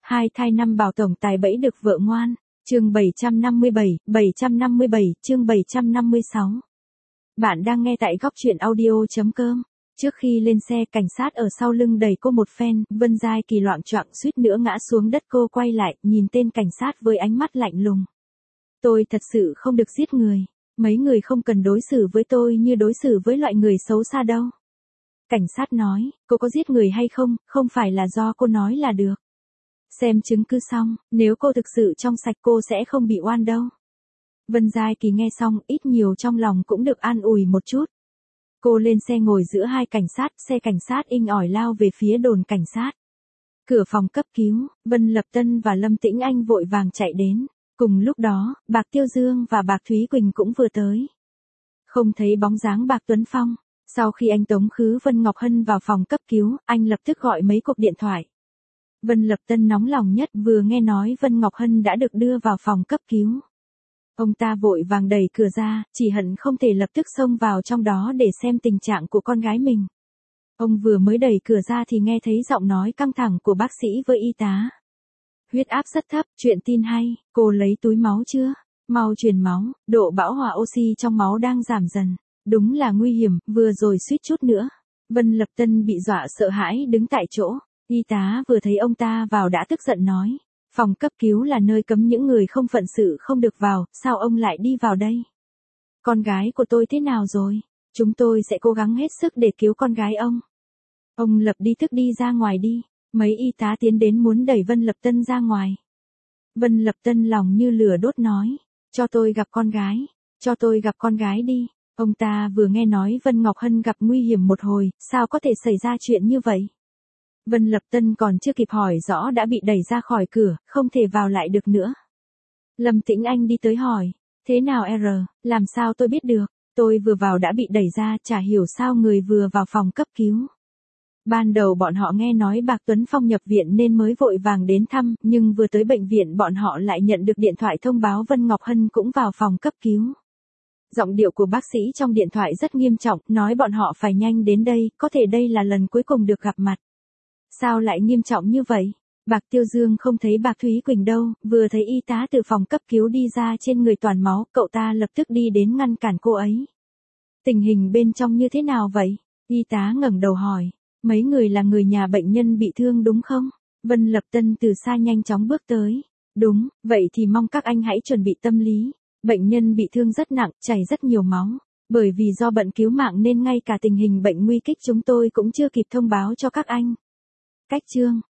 Hai thai năm bảo tổng tài bẫy được vợ ngoan. Chương 757, chương 756. Bạn đang nghe tại góc truyện audio.com. Trước khi lên xe, cảnh sát ở sau lưng đẩy cô một phen, Vân Giai Kỳ loạng choạng suýt nữa ngã xuống đất. Cô quay lại, nhìn tên cảnh sát với ánh mắt lạnh lùng. Tôi thật sự không được giết người. Mấy người không cần đối xử với tôi như đối xử với loại người xấu xa đâu. Cảnh sát nói, cô có giết người hay không, không phải là do cô nói là được. Xem chứng cứ xong, nếu cô thực sự trong sạch cô sẽ không bị oan đâu. Vân Giai Kỳ nghe xong, ít nhiều trong lòng cũng được an ủi một chút. Cô lên xe ngồi giữa hai cảnh sát, xe cảnh sát inh ỏi lao về phía đồn cảnh sát. Cửa phòng cấp cứu, Vân Lập Tân và Lâm Tĩnh Anh vội vàng chạy đến. Cùng lúc đó, Bạc Tiêu Dương và Bạc Thúy Quỳnh cũng vừa tới. Không thấy bóng dáng Bạc Tuấn Phong. Sau khi anh tống khứ Vân Ngọc Hân vào phòng cấp cứu, anh lập tức gọi mấy cuộc điện thoại. Vân Lập Tân nóng lòng nhất vừa nghe nói Vân Ngọc Hân đã được đưa vào phòng cấp cứu. Ông ta vội vàng đẩy cửa ra, chỉ hận không thể lập tức xông vào trong đó để xem tình trạng của con gái mình. Ông vừa mới đẩy cửa ra thì nghe thấy giọng nói căng thẳng của bác sĩ với y tá. Huyết áp rất thấp, chuyện tin hay, cô lấy túi máu chưa? Mau truyền máu, độ bão hòa oxy trong máu đang giảm dần. Đúng là nguy hiểm, vừa rồi suýt chút nữa. Vân Lập Tân bị dọa sợ hãi đứng tại chỗ. Y tá vừa thấy ông ta vào đã tức giận nói. Phòng cấp cứu là nơi cấm những người không phận sự không được vào, sao ông lại đi vào đây? Con gái của tôi thế nào rồi? Chúng tôi sẽ cố gắng hết sức để cứu con gái ông. Ông lập tức đi ra ngoài đi. Mấy y tá tiến đến muốn đẩy Vân Lập Tân ra ngoài. Vân Lập Tân lòng như lửa đốt nói. Cho tôi gặp con gái. Cho tôi gặp con gái đi. Ông ta vừa nghe nói Vân Ngọc Hân gặp nguy hiểm một hồi, sao có thể xảy ra chuyện như vậy? Vân Lập Tân còn chưa kịp hỏi rõ đã bị đẩy ra khỏi cửa, không thể vào lại được nữa. Lâm Tĩnh Anh đi tới hỏi, thế nào làm sao tôi biết được, tôi vừa vào đã bị đẩy ra, chả hiểu sao người vừa vào phòng cấp cứu. Ban đầu bọn họ nghe nói Bạc Tuấn Phong nhập viện nên mới vội vàng đến thăm, nhưng vừa tới bệnh viện bọn họ lại nhận được điện thoại thông báo Vân Ngọc Hân cũng vào phòng cấp cứu. Giọng điệu của bác sĩ trong điện thoại rất nghiêm trọng, nói bọn họ phải nhanh đến đây, có thể đây là lần cuối cùng được gặp mặt. Sao lại nghiêm trọng như vậy? Bạc Tiêu Dương không thấy Bạc Thúy Quỳnh đâu, vừa thấy y tá từ phòng cấp cứu đi ra trên người toàn máu, cậu ta lập tức đi đến ngăn cản cô ấy. Tình hình bên trong như thế nào vậy? Y tá ngẩng đầu hỏi, mấy người là người nhà bệnh nhân bị thương đúng không? Vân Lập Tân từ xa nhanh chóng bước tới. Đúng, vậy thì mong các anh hãy chuẩn bị tâm lý. Bệnh nhân bị thương rất nặng, chảy rất nhiều máu. Bởi vì do bận cứu mạng nên ngay cả tình hình bệnh nguy kịch chúng tôi cũng chưa kịp thông báo cho các anh. Cách chương